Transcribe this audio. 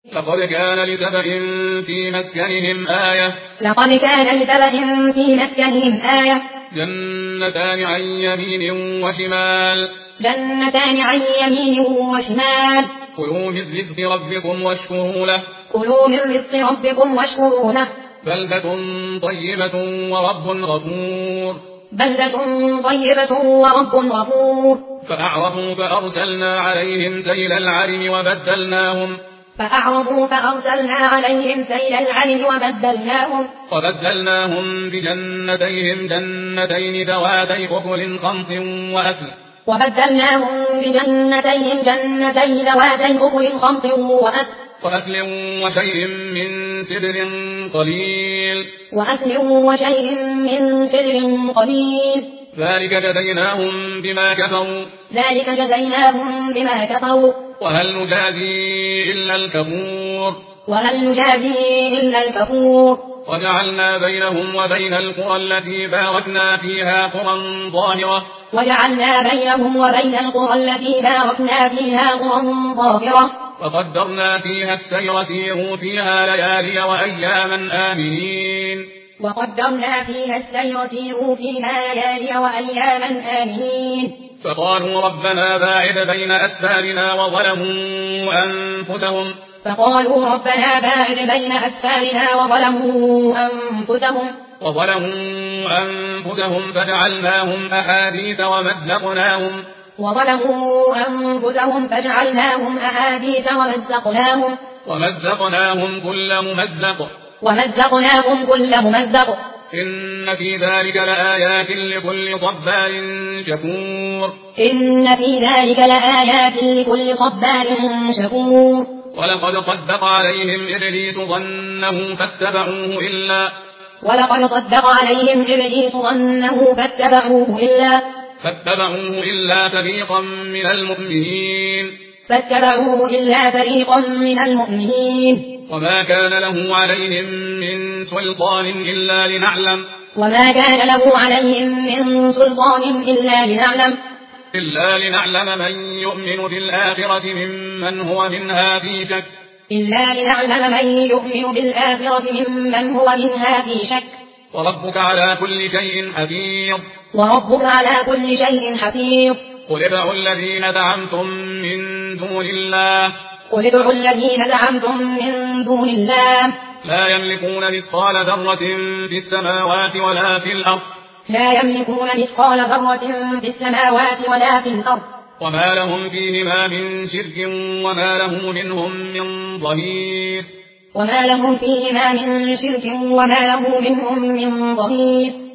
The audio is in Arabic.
لقد كان لسبإ في مسكنهم آية لقد كان لسبإ في مسكنهم آية جنتان عن يمين وشمال جنتان عن يمين وشمال كلوا من رزق ربكم واشكروا له كلوا من رزق ربكم واشكروا له بلدة طيبة ورب غفور بلدة طيبة ورب غفور فأعرضوا فأرسلنا عليهم سيل العرم فأعرضوا فأرسلنا عليهم سيل العرم وبدلناهم بجنتين ذواتي أكل خمط وأثل وأكل وشيء من سدر قليل ذلك جزيناهم بما كفروا وهل نجازي إلا الكفور وجعلنا بينهم وبين القرى التي باركنا فيها قرى ظاهرة وقدرنا فيها السير سيروا فيها ليالي وأياما آمنين فقالوا ربنا باعد بين أسفارنا وظلموا أنفسهم فجعلناهم أحاديث ومزقناهم كل ممزق إن في ذلك لآيات لكل صبار شكور ولقد صدق عليهم إبليس ظنه فاتبعوه إلا فريقا من المؤمنين وما كان له عليهم من سلطان إلا لنعلم من يؤمن بالآخرة ممن هو منها في شك وربك على كل شيء حفيظ قل ادعوا الذين زعمتم من دون الله لا يملكون مثقال ذرة في السماوات ولا في الأرض وما لهم فيهما من شرك وما له منهم من ظهير